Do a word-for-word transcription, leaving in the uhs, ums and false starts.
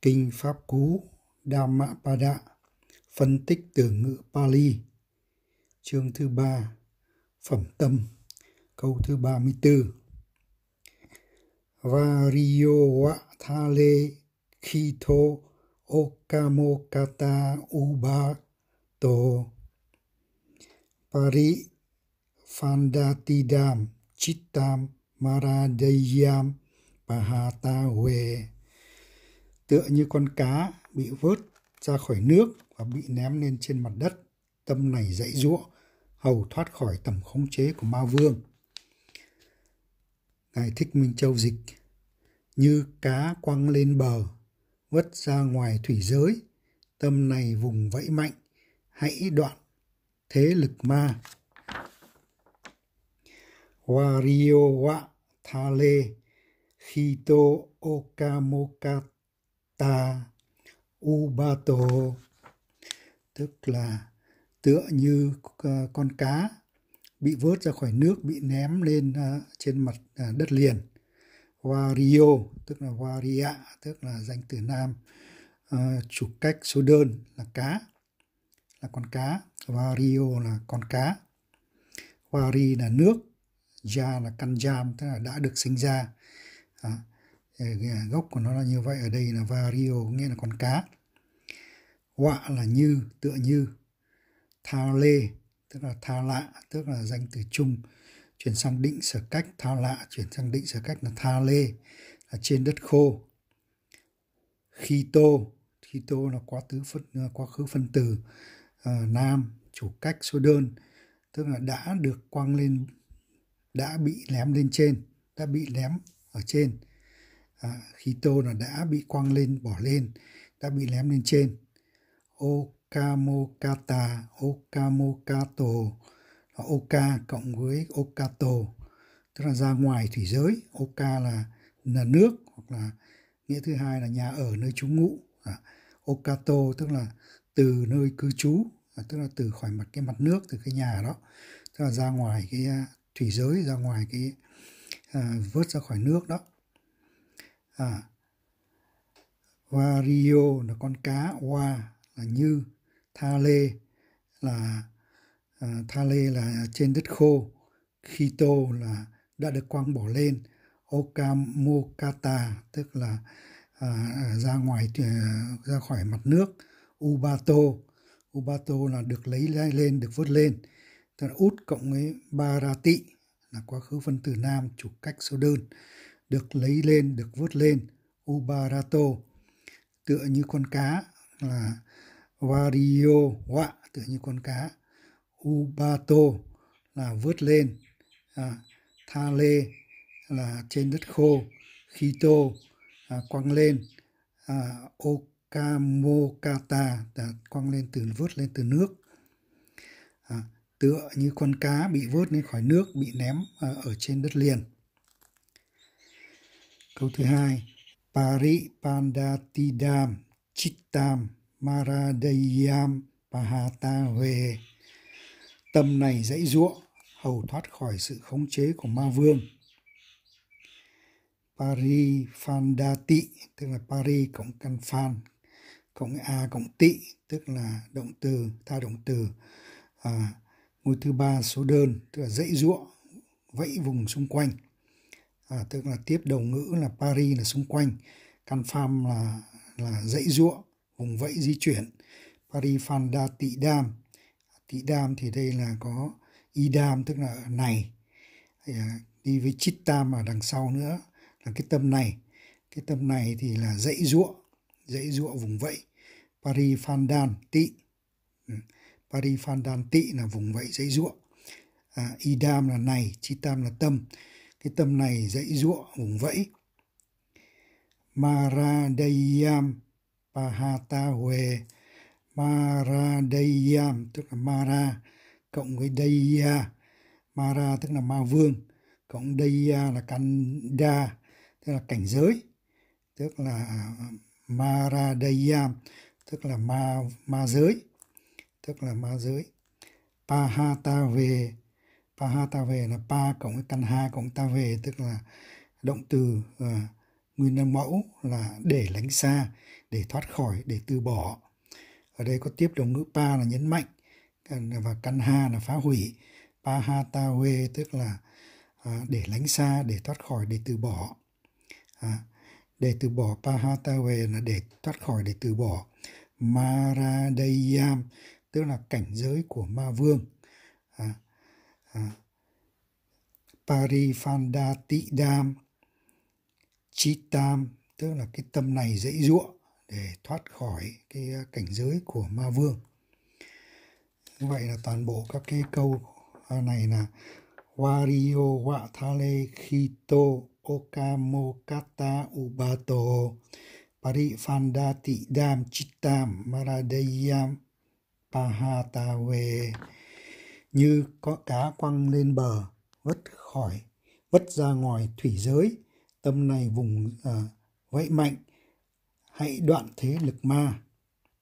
Kinh Pháp Cú Dhammapada, phân tích từ ngữ Pali, chương thứ ba, phẩm tâm, câu thứ ba mươi tư. Variyo wa thale khito okamokata ubato pari phandatidam chittam maradayam pahatawe. Tựa như con cá bị vớt ra khỏi nước và bị ném lên trên mặt đất, tâm này giãy giụa hầu thoát khỏi tầm khống chế của ma vương. Ngài Thích Minh Châu dịch: như cá quăng lên bờ, vớt ra ngoài thủy giới, tâm này vùng vẫy mạnh, hãy đoạn thế lực ma. Variyo wa thale khito okamokata ubato, tức là tựa như con cá bị vớt ra khỏi nước, bị ném lên uh, trên mặt uh, đất liền. Variyo tức là Variya, tức là danh từ nam, uh, chủ cách số đơn là cá, là con cá. Variyo là con cá. Vari là nước, ja là căn jam, tức là đã được sinh ra. À, gốc của nó là như vậy, ở đây là Variyo nghĩa là con cá. Wa là như, tựa như. Thale tức là tha lạ, tức là danh từ chung chuyển sang định sở cách. Tha lạ chuyển sang định sở cách là tha lê, là trên đất khô. Khito, khito là quá tứ phân, quá khứ phân từ uh, nam, chủ cách số đơn, tức là đã được quăng lên, đã bị ném lên trên, đã bị ném ở trên. À, khito là đã bị quăng lên, bỏ lên, đã bị ném lên trên. Okamokata, okamokato là oka cộng với okato, tức là ra ngoài thủy giới. Oka là, là nước, hoặc là nghĩa thứ hai là nhà ở, nơi trú ngụ. À, okato tức là từ nơi cư trú, à, tức là từ khỏi mặt cái mặt nước, từ cái nhà đó, tức là ra ngoài cái uh, thủy giới, ra ngoài cái uh, vớt ra khỏi nước đó. À, Variyo là con cá, wa là như, thale là uh, thale là trên đất khô, khito là đã được quăng bỏ lên, okamokata tức là uh, ra ngoài uh, ra khỏi mặt nước, ubato ubato là được lấy lên, được vớt lên, tức là út cộng với barati là quá khứ phân từ nam, chủ cách số đơn, được lấy lên, được vớt lên, ubarato. Tựa như con cá là Variyo wa, tựa như con cá. Ubato là vớt lên. À, thale là trên đất khô. Khito à, quăng lên. À, okamokata là quăng lên từ, vớt lên từ nước. À, tựa như con cá bị vớt lên khỏi nước, bị ném à, ở trên đất liền. Câu thứ hai. Paripandatidam chittam maradayam pahatawe, tâm này giãy giụa hầu thoát khỏi sự khống chế của ma vương. Pariphandati tức là pari cộng căn phan cộng a cộng tị, tức là động từ, tha động từ, à, ngôi thứ ba số đơn, tức là giãy giụa, vẫy vùng xung quanh. À, tức là tiếp đầu ngữ là pari là xung quanh, căn pham là là dãy giụa, vùng vẫy di chuyển. Pariphandatidam, tidam thì đây là có idam tức là này, à, đi với chittam ở đằng sau nữa là cái tâm này. Cái tâm này thì là dãy giụa, dãy giụa vùng vẫy. Pariphandanti, pariphandanti là vùng vẫy dãy giụa. À, idam là này, chittam là tâm. Cái tâm này dãy giụa vùng vẫy. Maradayam pahatawe, Maradayam tức là Mara cộng với Daya. Mara tức là ma vương, cộng Daya là Kanda, tức là cảnh giới, tức là Maradayam tức là ma ma giới, tức là ma giới. Pahatawe, Pahatawe là pa cộng với căn ha cộng tave, tức là động từ uh, nguyên âm mẫu là để lánh xa, để thoát khỏi, để từ bỏ. Ở đây có tiếp đồng ngữ pa là nhấn mạnh và căn ha là phá hủy. Pahatawe tức là à, để lánh xa, để thoát khỏi, để từ bỏ. À, để từ bỏ Pahatawe là để thoát khỏi, để từ bỏ. Maradayam tức là cảnh giới của ma vương. À, à, Parifandatidam Chitam tức là cái tâm này dãy giụa để thoát khỏi cái cảnh giới của ma vương. Như vậy là toàn bộ các cái câu này là Wario wa thale khito okamokata ubato Parifandatidam Chitam Maradayam Pahatawe, như có cá quăng lên bờ, vất khỏi, vất ra ngoài thủy giới, tâm này vùng uh, vẫy mạnh, hãy đoạn thế lực ma.